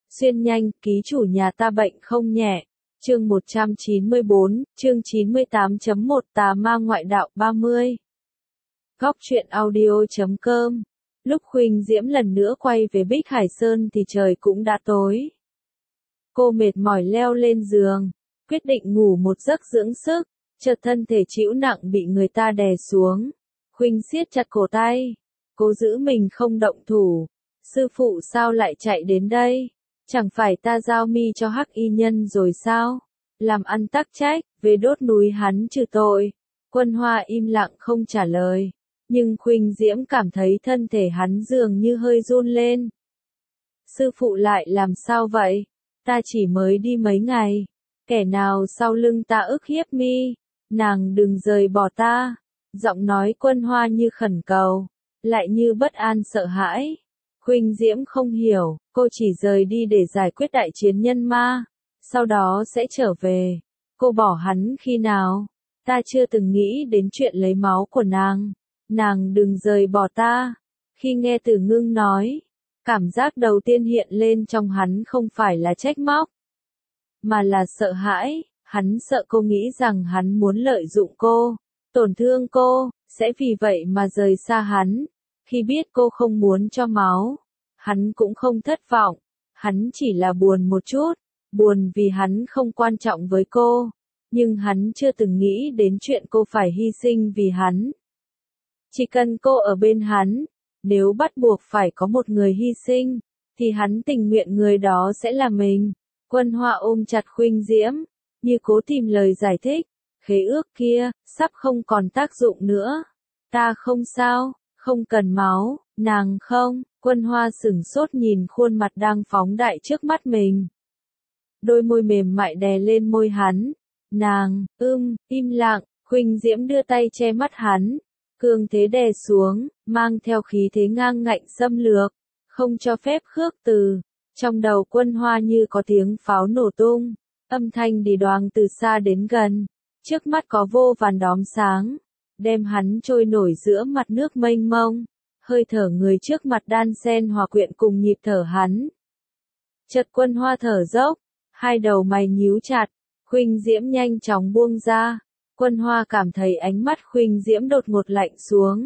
Xuyên nhanh, ký chủ nhà ta bệnh không nhẹ. Chương 194, chương 98.1 Tà ma ngoại đạo 30. Góc truyện audio.com. Lúc Khuynh Diễm lần nữa quay về Bích Hải Sơn thì trời cũng đã tối. Cô mệt mỏi leo lên giường, quyết định ngủ một giấc dưỡng sức, chợt thân thể trĩu nặng bị người ta đè xuống. Khuynh siết chặt cổ tay, cố giữ mình không động thủ. Sư phụ sao lại chạy đến đây? Chẳng phải ta giao mi cho Hắc Y Nhân rồi sao? Làm ăn tắc trách, về đốt núi hắn trừ tội. Quân Hoa im lặng không trả lời, nhưng Khuynh Diễm cảm thấy thân thể hắn dường như hơi run lên. Sư phụ lại làm sao vậy? Ta chỉ mới đi mấy ngày. Kẻ nào sau lưng ta ức hiếp mi? Nàng đừng rời bỏ ta. Giọng nói Quân Hoa như khẩn cầu, lại như bất an sợ hãi. Khuynh Diễm không hiểu, cô chỉ rời đi để giải quyết đại chiến nhân ma, sau đó sẽ trở về. Cô bỏ hắn khi nào? Ta chưa từng nghĩ đến chuyện lấy máu của nàng. Nàng đừng rời bỏ ta. Khi nghe Tử Ngưng nói, cảm giác đầu tiên hiện lên trong hắn không phải là trách móc, mà là sợ hãi. Hắn sợ cô nghĩ rằng hắn muốn lợi dụng cô, tổn thương cô, sẽ vì vậy mà rời xa hắn. Khi biết cô không muốn cho máu, hắn cũng không thất vọng, hắn chỉ là buồn một chút, buồn vì hắn không quan trọng với cô, nhưng hắn chưa từng nghĩ đến chuyện cô phải hy sinh vì hắn. Chỉ cần cô ở bên hắn, nếu bắt buộc phải có một người hy sinh, thì hắn tình nguyện người đó sẽ là mình. Quân Hoa ôm chặt Khuynh Diễm, như cố tìm lời giải thích, khế ước kia, sắp không còn tác dụng nữa. Ta không sao. Không cần máu, nàng không. Quân Hoa sửng sốt nhìn khuôn mặt đang phóng đại trước mắt mình. Đôi môi mềm mại đè lên môi hắn. Nàng, im lặng. Khuynh Diễm đưa tay che mắt hắn, cương thế đè xuống, mang theo khí thế ngang ngạnh xâm lược, không cho phép khước từ. Trong đầu Quân Hoa như có tiếng pháo nổ tung, âm thanh đi đoàng từ xa đến gần. Trước mắt có vô vàn đóm sáng, đem hắn trôi nổi giữa mặt nước mênh mông, hơi thở người trước mặt đan xen hòa quyện cùng nhịp thở hắn. Chợt Quân Hoa thở dốc, hai đầu mày nhíu chặt, Khuynh Diễm nhanh chóng buông ra. Quân Hoa cảm thấy ánh mắt Khuynh Diễm đột ngột lạnh xuống.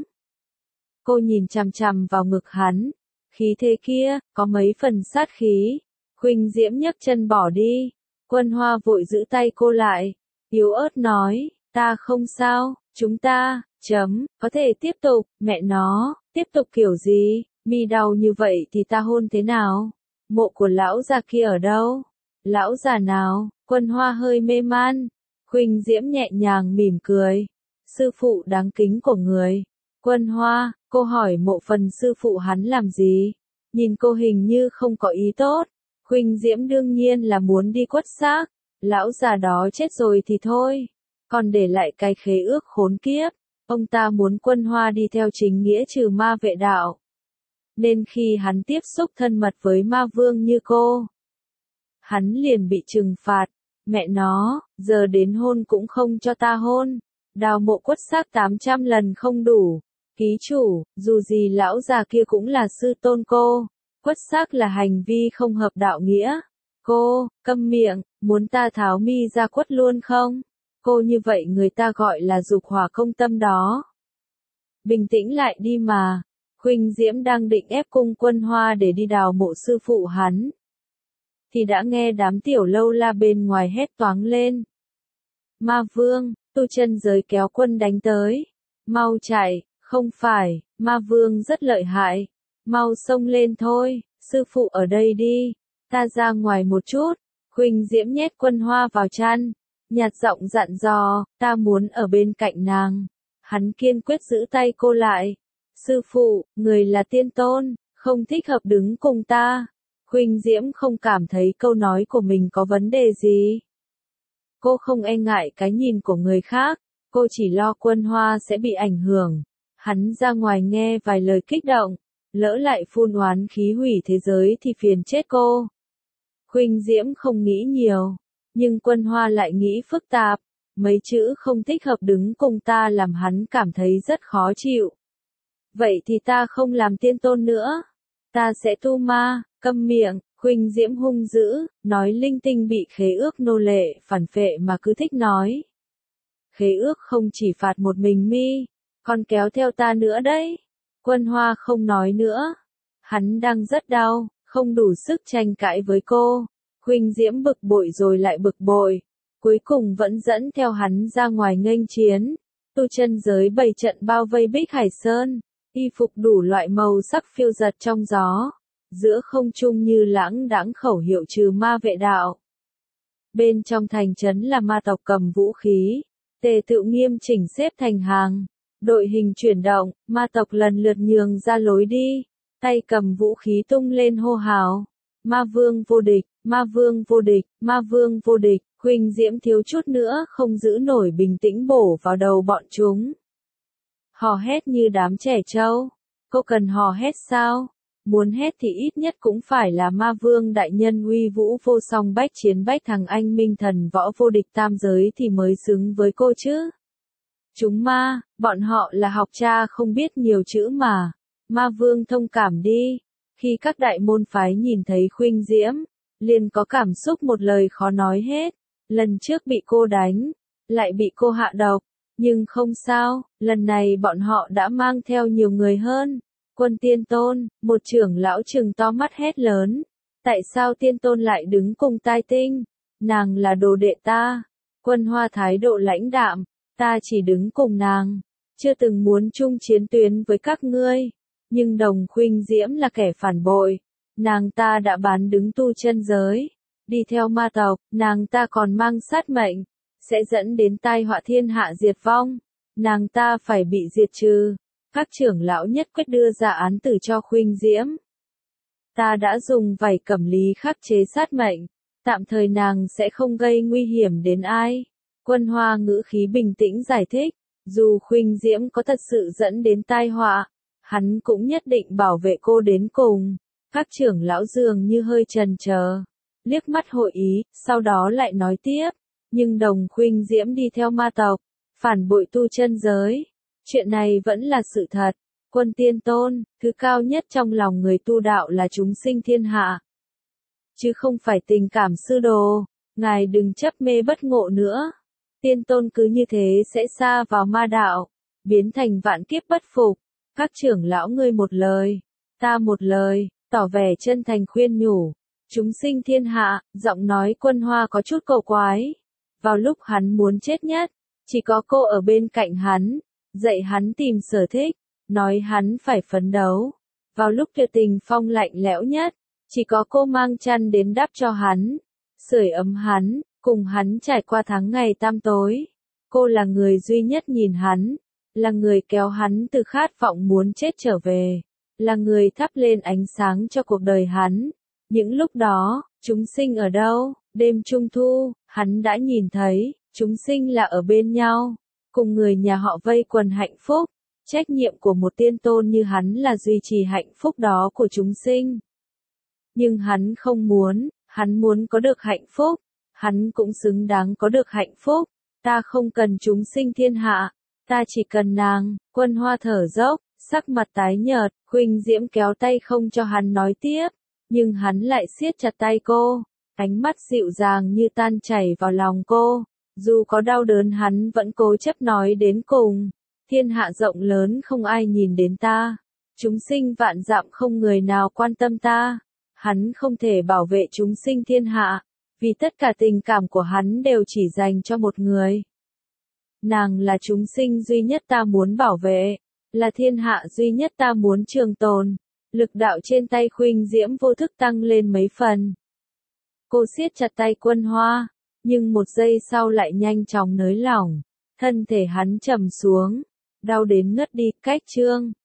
Cô nhìn chằm chằm vào ngực hắn, khí thế kia, có mấy phần sát khí. Khuynh Diễm nhấc chân bỏ đi, Quân Hoa vội giữ tay cô lại, yếu ớt nói, ta không sao. Chúng ta, có thể tiếp tục. Mẹ nó, tiếp tục kiểu gì? Mi đau như vậy thì ta hôn thế nào? Mộ của lão già kia ở đâu? Lão già nào? Quân Hoa hơi mê man. Khuynh Diễm nhẹ nhàng mỉm cười. Sư phụ đáng kính của người. Quân Hoa, cô hỏi mộ phần sư phụ hắn làm gì? Nhìn cô hình như không có ý tốt. Khuynh Diễm đương nhiên là muốn đi quất xác. Lão già đó chết rồi thì thôi, còn để lại cái khế ước khốn kiếp. Ông ta muốn Quân Hoa đi theo chính nghĩa trừ ma vệ đạo, nên khi hắn tiếp xúc thân mật với ma vương như cô, hắn liền bị trừng phạt. Mẹ nó, giờ đến hôn cũng không cho ta hôn. Đào mộ quất xác 800 lần không đủ. Ký chủ, dù gì lão già kia cũng là sư tôn cô, quất xác là hành vi không hợp đạo nghĩa. Cô, câm miệng, muốn ta tháo mi ra quất luôn không? Cô như vậy người ta gọi là dục hỏa công tâm đó. Bình tĩnh lại đi mà. Khuynh Diễm đang định ép cung Quân Hoa để đi đào mộ sư phụ hắn, thì đã nghe đám tiểu lâu la bên ngoài hét toáng lên. Ma vương, tu chân giới kéo quân đánh tới. Mau chạy, không phải, ma vương rất lợi hại. Mau xông lên thôi, sư phụ ở đây đi. Ta ra ngoài một chút. Khuynh Diễm nhét Quân Hoa vào chăn, nhạt giọng dặn dò, ta muốn ở bên cạnh nàng. Hắn kiên quyết giữ tay cô lại. Sư phụ, người là tiên tôn, không thích hợp đứng cùng ta. Khuynh Diễm không cảm thấy câu nói của mình có vấn đề gì. Cô không e ngại cái nhìn của người khác, cô chỉ lo Quân Hoa sẽ bị ảnh hưởng. Hắn ra ngoài nghe vài lời kích động, lỡ lại phun oán khí hủy thế giới thì phiền chết cô. Khuynh Diễm không nghĩ nhiều, nhưng Quân Hoa lại nghĩ phức tạp. Mấy chữ không thích hợp đứng cùng ta làm hắn cảm thấy rất khó chịu. Vậy thì ta không làm tiên tôn nữa. Ta sẽ tu ma. Câm miệng. Khuynh Diễm hung dữ, nói linh tinh bị khế ước nô lệ, phản phệ mà cứ thích nói. Khế ước không chỉ phạt một mình mi, còn kéo theo ta nữa đấy. Quân Hoa không nói nữa. Hắn đang rất đau, không đủ sức tranh cãi với cô. Khuynh Diễm bực bội rồi lại bực bội. Cuối cùng vẫn dẫn theo hắn ra ngoài nghênh chiến. Tu chân giới bày trận bao vây Bích Hải Sơn. Y phục đủ loại màu sắc phiêu giật trong gió. Giữa không trung như lãng đãng khẩu hiệu trừ ma vệ đạo. Bên trong thành trấn là ma tộc cầm vũ khí. Tề tự nghiêm chỉnh xếp thành hàng. Đội hình chuyển động, ma tộc lần lượt nhường ra lối đi. Tay cầm vũ khí tung lên hô hào. Ma vương vô địch, ma vương vô địch, ma vương vô địch. Khuynh Diễm thiếu chút nữa không giữ nổi bình tĩnh bổ vào đầu bọn chúng. Hò hét như đám trẻ trâu. Cô cần hò hét sao? Muốn hét thì ít nhất cũng phải là ma vương đại nhân uy vũ vô song bách chiến bách thằng anh minh thần võ vô địch tam giới thì mới xứng với cô chứ. Chúng ma, bọn họ là học cha không biết nhiều chữ mà. Ma vương thông cảm đi. Khi các đại môn phái nhìn thấy Khuynh Diễm, liền có cảm xúc một lời khó nói hết. Lần trước bị cô đánh, lại bị cô hạ độc. Nhưng không sao, lần này bọn họ đã mang theo nhiều người hơn. Quân Tiên Tôn, một trưởng lão trừng to mắt hét lớn. Tại sao Tiên Tôn lại đứng cùng Tai Tinh? Nàng là đồ đệ ta. Quân Hoa thái độ lãnh đạm. Ta chỉ đứng cùng nàng. Chưa từng muốn chung chiến tuyến với các ngươi. Nhưng Đồng Khuynh Diễm là kẻ phản bội. Nàng ta đã bán đứng tu chân giới. Đi theo ma tộc, nàng ta còn mang sát mệnh. Sẽ dẫn đến tai họa thiên hạ diệt vong. Nàng ta phải bị diệt trừ. Các trưởng lão nhất quyết đưa ra án tử cho Khuynh Diễm. Ta đã dùng vảy cẩm lý khắc chế sát mệnh. Tạm thời nàng sẽ không gây nguy hiểm đến ai. Quân Hoa ngữ khí bình tĩnh giải thích. Dù Khuynh Diễm có thật sự dẫn đến tai họa, hắn cũng nhất định bảo vệ cô đến cùng. Các trưởng lão dường như hơi chần chờ. Liếc mắt hội ý, sau đó lại nói tiếp. Nhưng Đồng Khuynh Diễm đi theo ma tộc, phản bội tu chân giới. Chuyện này vẫn là sự thật. Quân Tiên Tôn, thứ cao nhất trong lòng người tu đạo là chúng sinh thiên hạ. Chứ không phải tình cảm sư đồ. Ngài đừng chấp mê bất ngộ nữa. Tiên Tôn cứ như thế sẽ sa vào ma đạo. Biến thành vạn kiếp bất phục. Các trưởng lão ngươi một lời. Ta một lời. Tỏ vẻ chân thành khuyên nhủ. Chúng sinh thiên hạ, giọng nói Quân Hoa có chút cầu quái. Vào lúc hắn muốn chết nhất, chỉ có cô ở bên cạnh hắn, dạy hắn tìm sở thích, nói hắn phải phấn đấu. Vào lúc tuyệt tình phong lạnh lẽo nhất, chỉ có cô mang chăn đến đắp cho hắn, sưởi ấm hắn, cùng hắn trải qua tháng ngày tăm tối. Cô là người duy nhất nhìn hắn, là người kéo hắn từ khát vọng muốn chết trở về, là người thắp lên ánh sáng cho cuộc đời hắn. Những lúc đó, chúng sinh ở đâu? Đêm Trung Thu, hắn đã nhìn thấy, chúng sinh là ở bên nhau, cùng người nhà họ vây quần hạnh phúc. Trách nhiệm của một tiên tôn như hắn là duy trì hạnh phúc đó của chúng sinh. Nhưng hắn không muốn, hắn muốn có được hạnh phúc, hắn cũng xứng đáng có được hạnh phúc. Ta không cần chúng sinh thiên hạ, ta chỉ cần nàng. Quân Hoa thở dốc, sắc mặt tái nhợt, Khuynh Diễm kéo tay không cho hắn nói tiếp, nhưng hắn lại siết chặt tay cô. Ánh mắt dịu dàng như tan chảy vào lòng cô. Dù có đau đớn hắn vẫn cố chấp nói đến cùng. Thiên hạ rộng lớn không ai nhìn đến ta. Chúng sinh vạn dặm không người nào quan tâm ta. Hắn không thể bảo vệ chúng sinh thiên hạ. Vì tất cả tình cảm của hắn đều chỉ dành cho một người. Nàng là chúng sinh duy nhất ta muốn bảo vệ. Là thiên hạ duy nhất ta muốn trường tồn. Lực đạo trên tay Khuynh Diễm vô thức tăng lên mấy phần. Cô siết chặt tay Quân Hoa, nhưng một giây sau lại nhanh chóng nới lỏng. Thân thể hắn trầm xuống, đau đến ngất đi. Cách chương